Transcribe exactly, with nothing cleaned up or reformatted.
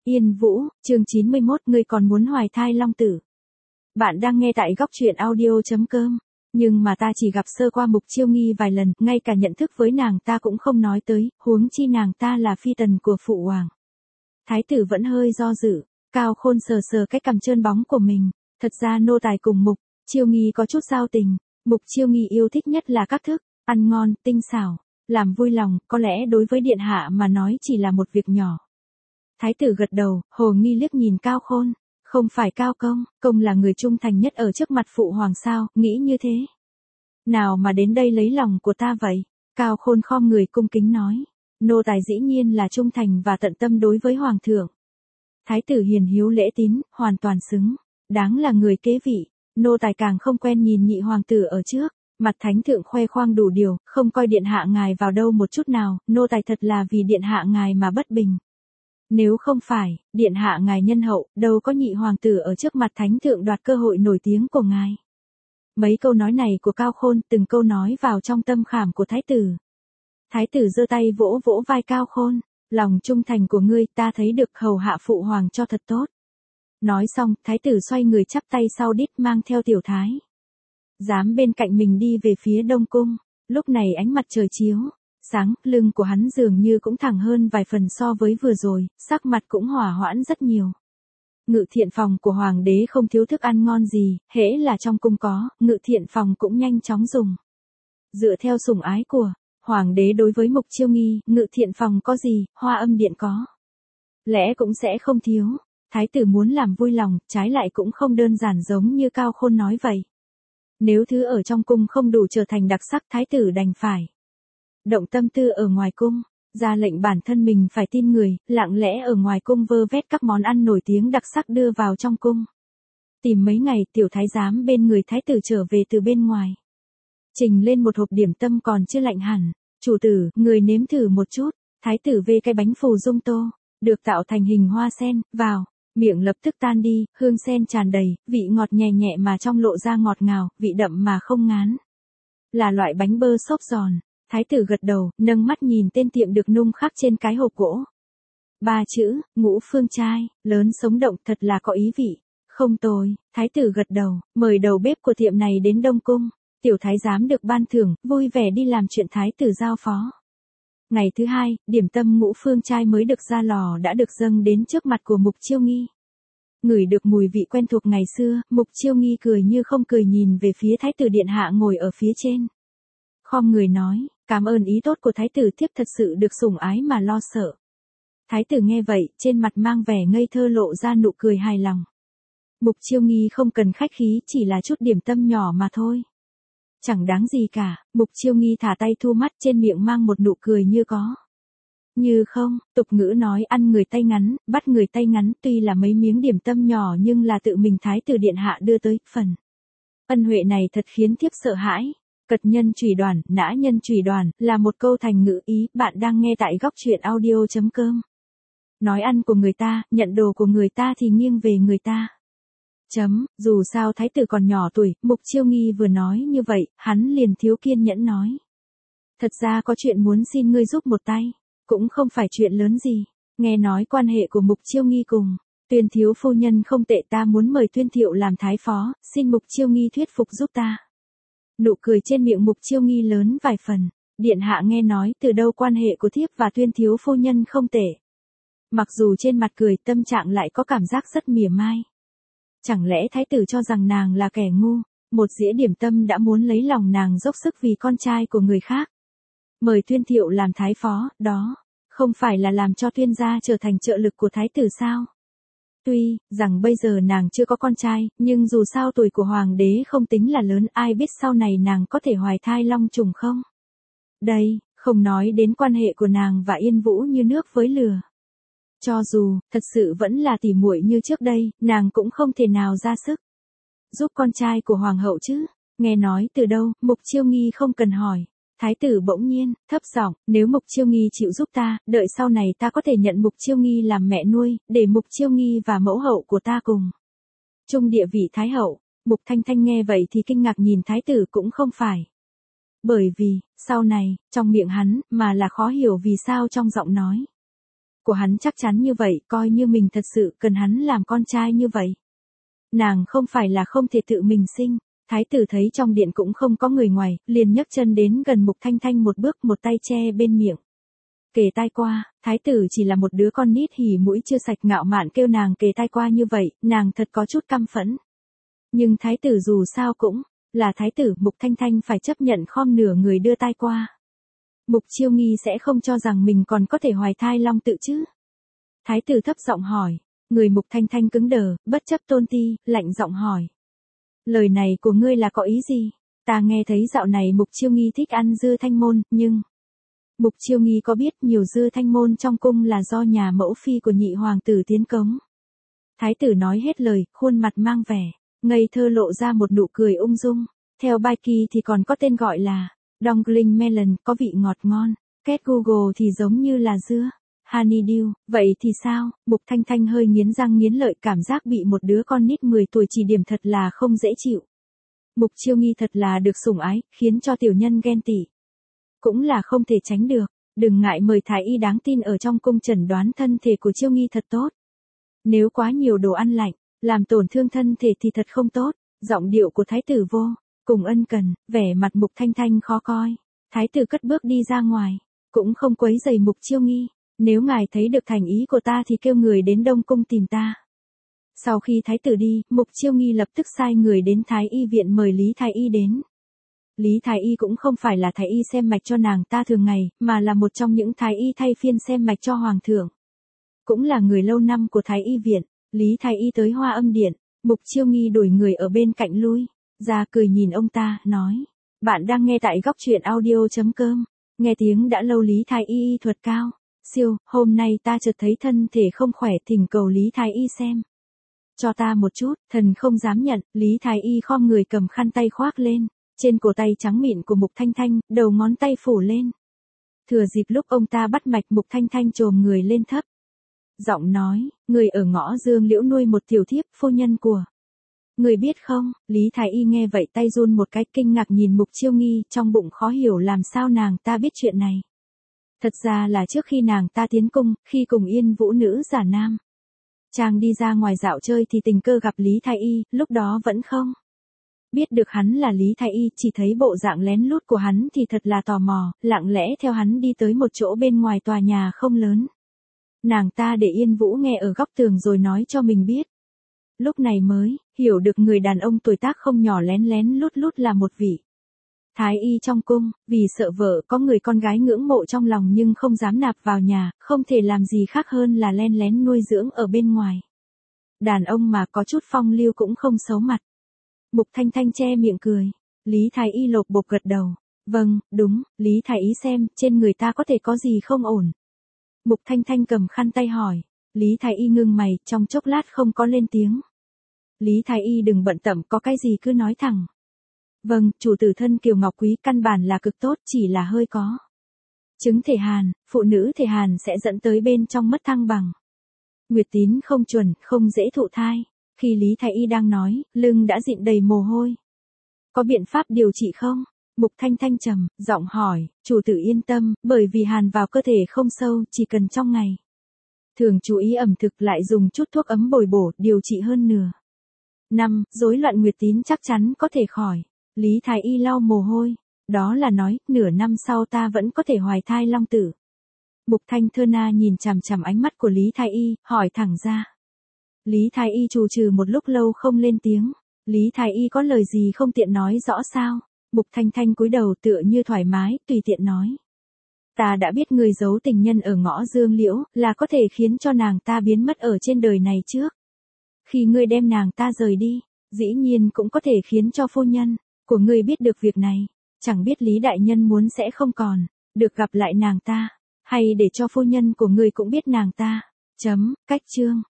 Yên Vũ, chương chín mươi mốt, ngươi còn muốn hoài thai long tử. Bạn đang nghe tại góc truyện audio.com. Nhưng mà ta chỉ gặp sơ qua Mục Chiêu Nghi vài lần, ngay cả nhận thức với nàng ta cũng không nói tới, huống chi nàng ta là phi tần của phụ hoàng. Thái tử vẫn hơi do dự, Cao Khôn sờ sờ cái cằm trơn bóng của mình. Thật ra nô tài cùng Mục Chiêu Nghi có chút giao tình. Mục Chiêu Nghi yêu thích nhất là các thức ăn ngon, tinh xảo, làm vui lòng, có lẽ đối với điện hạ mà nói chỉ là một việc nhỏ. Thái tử gật đầu, hồ nghi liếc nhìn Cao Khôn. Không phải Cao Công, Công là người trung thành nhất ở trước mặt phụ hoàng sao, nghĩ như thế. Nào mà đến đây lấy lòng của ta vậy? Cao Khôn khom người cung kính nói. Nô tài dĩ nhiên là trung thành và tận tâm đối với hoàng thượng. Thái tử hiền hiếu lễ tín, hoàn toàn xứng. Đáng là người kế vị. Nô tài càng không quen nhìn nhị hoàng tử ở trước. Mặt thánh thượng khoe khoang đủ điều, không coi điện hạ ngài vào đâu một chút nào. Nô tài thật là vì điện hạ ngài mà bất bình. Nếu không phải, điện hạ ngài nhân hậu, đâu có nhị hoàng tử ở trước mặt thánh thượng đoạt cơ hội nổi tiếng của ngài. Mấy câu nói này của Cao Khôn, từng câu nói vào trong tâm khảm của thái tử. Thái tử giơ tay vỗ vỗ vai Cao Khôn, lòng trung thành của ngươi ta thấy được hầu hạ phụ hoàng cho thật tốt. Nói xong, thái tử xoay người chắp tay sau đít mang theo tiểu thái giám bên cạnh mình đi về phía Đông Cung. Lúc này ánh mặt trời chiếu sáng, lưng của hắn dường như cũng thẳng hơn vài phần so với vừa rồi, sắc mặt cũng hòa hoãn rất nhiều. Ngự thiện phòng của hoàng đế không thiếu thức ăn ngon gì, hễ là trong cung có, ngự thiện phòng cũng nhanh chóng dùng. Dựa theo sủng ái của hoàng đế đối với Mục Chiêu Nghi, ngự thiện phòng có gì, Hoa Âm Điện có. Lẽ cũng sẽ không thiếu. Thái tử muốn làm vui lòng, trái lại cũng không đơn giản giống như Cao Khôn nói vậy. Nếu thứ ở trong cung không đủ trở thành đặc sắc, thái tử đành phải động tâm tư ở ngoài cung, ra lệnh bản thân mình phải tin người, lặng lẽ ở ngoài cung vơ vét các món ăn nổi tiếng đặc sắc đưa vào trong cung. Tìm mấy ngày, tiểu thái giám bên người thái tử trở về từ bên ngoài. Trình lên một hộp điểm tâm còn chưa lạnh hẳn. Chủ tử, người nếm thử một chút. Thái tử vê cái bánh phù dung tô, được tạo thành hình hoa sen, vào. Miệng lập tức tan đi, hương sen tràn đầy, vị ngọt nhẹ nhẹ mà trong lộ ra ngọt ngào, vị đậm mà không ngán. Là loại bánh bơ xốp giòn. Thái tử gật đầu, nâng mắt nhìn tên tiệm được nung khắc trên cái hộp gỗ. Ba chữ, Ngũ Phương Trai, lớn sống động thật là có ý vị. Không tồi, thái tử gật đầu, mời đầu bếp của tiệm này đến Đông Cung. Tiểu thái giám được ban thưởng, vui vẻ đi làm chuyện thái tử giao phó. Ngày thứ hai, điểm tâm Ngũ Phương Trai mới được ra lò đã được dâng đến trước mặt của Mục Chiêu Nghi. Ngửi được mùi vị quen thuộc ngày xưa, Mục Chiêu Nghi cười như không cười nhìn về phía thái tử điện hạ ngồi ở phía trên. Khom người nói, cảm ơn ý tốt của thái tử, thiếp thật sự được sủng ái mà lo sợ. Thái tử nghe vậy, trên mặt mang vẻ ngây thơ lộ ra nụ cười hài lòng. Mục Chiêu Nghi không cần khách khí, chỉ là chút điểm tâm nhỏ mà thôi. Chẳng đáng gì cả. Mục Chiêu Nghi thả tay thu mắt, trên miệng mang một nụ cười như có như không. Tục ngữ nói ăn người tay ngắn, bắt người tay ngắn, tuy là mấy miếng điểm tâm nhỏ nhưng là tự mình thái tử điện hạ đưa tới, phần ân huệ này thật khiến thiếp sợ hãi. Cật nhân trùy đoàn, nã nhân trùy đoàn, là một câu thành ngữ ý, bạn đang nghe tại góc truyện audio.com. Nói ăn của người ta, nhận đồ của người ta thì nghiêng về người ta. Chấm, dù sao thái tử còn nhỏ tuổi, Mục Chiêu Nghi vừa nói như vậy, hắn liền thiếu kiên nhẫn nói. Thật ra có chuyện muốn xin ngươi giúp một tay, cũng không phải chuyện lớn gì. Nghe nói quan hệ của Mục Chiêu Nghi cùng Tuyên thiếu phu nhân không tệ, ta muốn mời Tuyên Thiệu làm thái phó, xin Mục Chiêu Nghi thuyết phục giúp ta. Nụ cười trên miệng Mục Chiêu Nghi lớn vài phần. Điện hạ nghe nói từ đâu quan hệ của thiếp và Tuyên thiếu phu nhân không tệ. Mặc dù trên mặt cười, tâm trạng lại có cảm giác rất mỉa mai. Chẳng lẽ thái tử cho rằng nàng là kẻ ngu, một dĩa điểm tâm đã muốn lấy lòng nàng dốc sức vì con trai của người khác. Mời Tuyên Thiệu làm thái phó, đó không phải là làm cho Tuyên gia trở thành trợ lực của thái tử sao? Tuy rằng bây giờ nàng chưa có con trai, nhưng dù sao tuổi của hoàng đế không tính là lớn, ai biết sau này nàng có thể hoài thai long trùng không? Đây, không nói đến quan hệ của nàng và Yên Vũ như nước với lửa. Cho dù, thật sự vẫn là tỉ muội như trước đây, nàng cũng không thể nào ra sức giúp con trai của hoàng hậu chứ. Nghe nói từ đâu, Mục Chiêu Nghi không cần hỏi. Thái tử bỗng nhiên, thấp giọng, nếu Mục Chiêu Nghi chịu giúp ta, đợi sau này ta có thể nhận Mục Chiêu Nghi làm mẹ nuôi, để Mục Chiêu Nghi và mẫu hậu của ta cùng chung địa vị thái hậu. Mục Thanh Thanh nghe vậy thì kinh ngạc nhìn thái tử, cũng không phải bởi vì, sau này, trong miệng hắn, mà là khó hiểu vì sao trong giọng nói của hắn chắc chắn như vậy, coi như mình thật sự cần hắn làm con trai như vậy. Nàng không phải là không thể tự mình sinh. Thái tử thấy trong điện cũng không có người ngoài, liền nhấc chân đến gần Mục Thanh Thanh một bước, một tay che bên miệng. Kề tai qua, thái tử chỉ là một đứa con nít hỉ mũi chưa sạch, ngạo mạn kêu nàng kề tai qua như vậy, nàng thật có chút căm phẫn. Nhưng thái tử dù sao cũng là thái tử, Mục Thanh Thanh phải chấp nhận khom nửa người đưa tai qua. Mục Chiêu Nghi sẽ không cho rằng mình còn có thể hoài thai long tự chứ? Thái tử thấp giọng hỏi. Người Mục Thanh Thanh cứng đờ, bất chấp tôn ti, lạnh giọng hỏi. Lời này của ngươi là có ý gì? Ta nghe thấy dạo này Mục Chiêu Nghi thích ăn dưa thanh môn, nhưng... Mục Chiêu Nghi có biết nhiều dưa thanh môn trong cung là do nhà mẫu phi của nhị hoàng tử tiến cống. Thái tử nói hết lời, khuôn mặt mang vẻ ngây thơ, lộ ra một nụ cười ung dung. Theo bài kỳ thì còn có tên gọi là Dongling Melon, có vị ngọt ngon. Kết Google thì giống như là dưa. Honeydew, vậy thì sao? Mục Thanh Thanh hơi nghiến răng nghiến lợi, cảm giác bị một đứa con nít mười tuổi chỉ điểm thật là không dễ chịu. Mục Chiêu Nghi thật là được sủng ái, khiến cho tiểu nhân ghen tị. Cũng là không thể tránh được, đừng ngại mời thái y đáng tin ở trong cung chẩn đoán thân thể của Chiêu Nghi thật tốt. Nếu quá nhiều đồ ăn lạnh, làm tổn thương thân thể thì thật không tốt. Giọng điệu của thái tử vô cùng ân cần, vẻ mặt Mục Thanh Thanh khó coi. Thái tử cất bước đi ra ngoài, cũng không quấy rầy Mục Chiêu Nghi. Nếu ngài thấy được thành ý của ta thì kêu người đến Đông Cung tìm ta. Sau khi thái tử đi, Mục Chiêu Nghi lập tức sai người đến thái y viện mời Lý thái y đến. Lý thái y cũng không phải là thái y xem mạch cho nàng ta thường ngày, mà là một trong những thái y thay phiên xem mạch cho hoàng thượng. Cũng là người lâu năm của thái y viện. Lý thái y tới Hoa Âm điện, Mục Chiêu Nghi đuổi người ở bên cạnh lui ra, cười nhìn ông ta, nói: Bạn đang nghe tại góc truyện audio chấm com. Nghe tiếng đã lâu Lý thái y y thuật cao siêu, hôm nay ta chợt thấy thân thể không khỏe, thỉnh cầu Lý thái y xem cho ta một chút. Thần không dám nhận. Lý thái y khom người cầm khăn tay khoác lên trên cổ tay trắng mịn của Mục Thanh Thanh, đầu ngón tay phủ lên. Thừa dịp lúc ông ta bắt mạch, Mục Thanh Thanh chồm người lên thấp giọng nói: Người ở ngõ Dương Liễu nuôi một tiểu thiếp, phu nhân của người biết không? Lý thái y nghe vậy tay run một cái, kinh ngạc nhìn Mục Chiêu Nghi, trong bụng khó hiểu làm sao nàng ta biết chuyện này. Thật ra là trước khi nàng ta tiến cung, khi cùng Yên Vũ nữ giả nam chàng đi ra ngoài dạo chơi thì tình cờ gặp Lý thái y, lúc đó vẫn không biết được hắn là Lý thái y, chỉ thấy bộ dạng lén lút của hắn thì thật là tò mò, lặng lẽ theo hắn đi tới một chỗ bên ngoài tòa nhà không lớn. Nàng ta để Yên Vũ nghe ở góc tường rồi nói cho mình biết. Lúc này mới hiểu được người đàn ông tuổi tác không nhỏ lén lén lút lút là một vị thái y trong cung, vì sợ vợ có người con gái ngưỡng mộ trong lòng nhưng không dám nạp vào nhà, không thể làm gì khác hơn là len lén nuôi dưỡng ở bên ngoài. Đàn ông mà có chút phong lưu cũng không xấu mặt. Mục Thanh Thanh che miệng cười. Lý thái y lột bột gật đầu. Vâng, đúng, Lý thái y xem, trên người ta có thể có gì không ổn. Mục Thanh Thanh cầm khăn tay hỏi. Lý thái y ngưng mày, trong chốc lát không có lên tiếng. Lý thái y đừng bận tâm, có cái gì cứ nói thẳng. Vâng, chủ tử thân Kiều Ngọc Quý căn bản là cực tốt, chỉ là hơi có chứng thể hàn, phụ nữ thể hàn sẽ dẫn tới bên trong mất thăng bằng. Nguyệt tín không chuẩn, không dễ thụ thai. Khi Lý thái y đang nói, lưng đã dịn đầy mồ hôi. Có biện pháp điều trị không? Mục Thanh Thanh trầm giọng hỏi. Chủ tử yên tâm, bởi vì hàn vào cơ thể không sâu, chỉ cần trong ngày thường chú ý ẩm thực, lại dùng chút thuốc ấm bồi bổ, điều trị hơn nửa năm, rối loạn nguyệt tín chắc chắn có thể khỏi. Lý thái y lau mồ hôi. Đó là nói, nửa năm sau ta vẫn có thể hoài thai long tử. Mục Thanh Thơ Na nhìn chằm chằm ánh mắt của Lý thái y, hỏi thẳng ra. Lý thái y trù trừ một lúc lâu không lên tiếng. Lý thái y có lời gì không tiện nói rõ sao? Mục Thanh Thanh cúi đầu tựa như thoải mái, tùy tiện nói. Ta đã biết người giấu tình nhân ở ngõ Dương Liễu, là có thể khiến cho nàng ta biến mất ở trên đời này trước. Khi ngươi đem nàng ta rời đi, dĩ nhiên cũng có thể khiến cho phu nhân của ngươi biết được việc này. Chẳng biết Lý đại nhân muốn sẽ không còn được gặp lại nàng ta, hay để cho phu nhân của ngươi cũng biết nàng ta. Chấm, cách chương.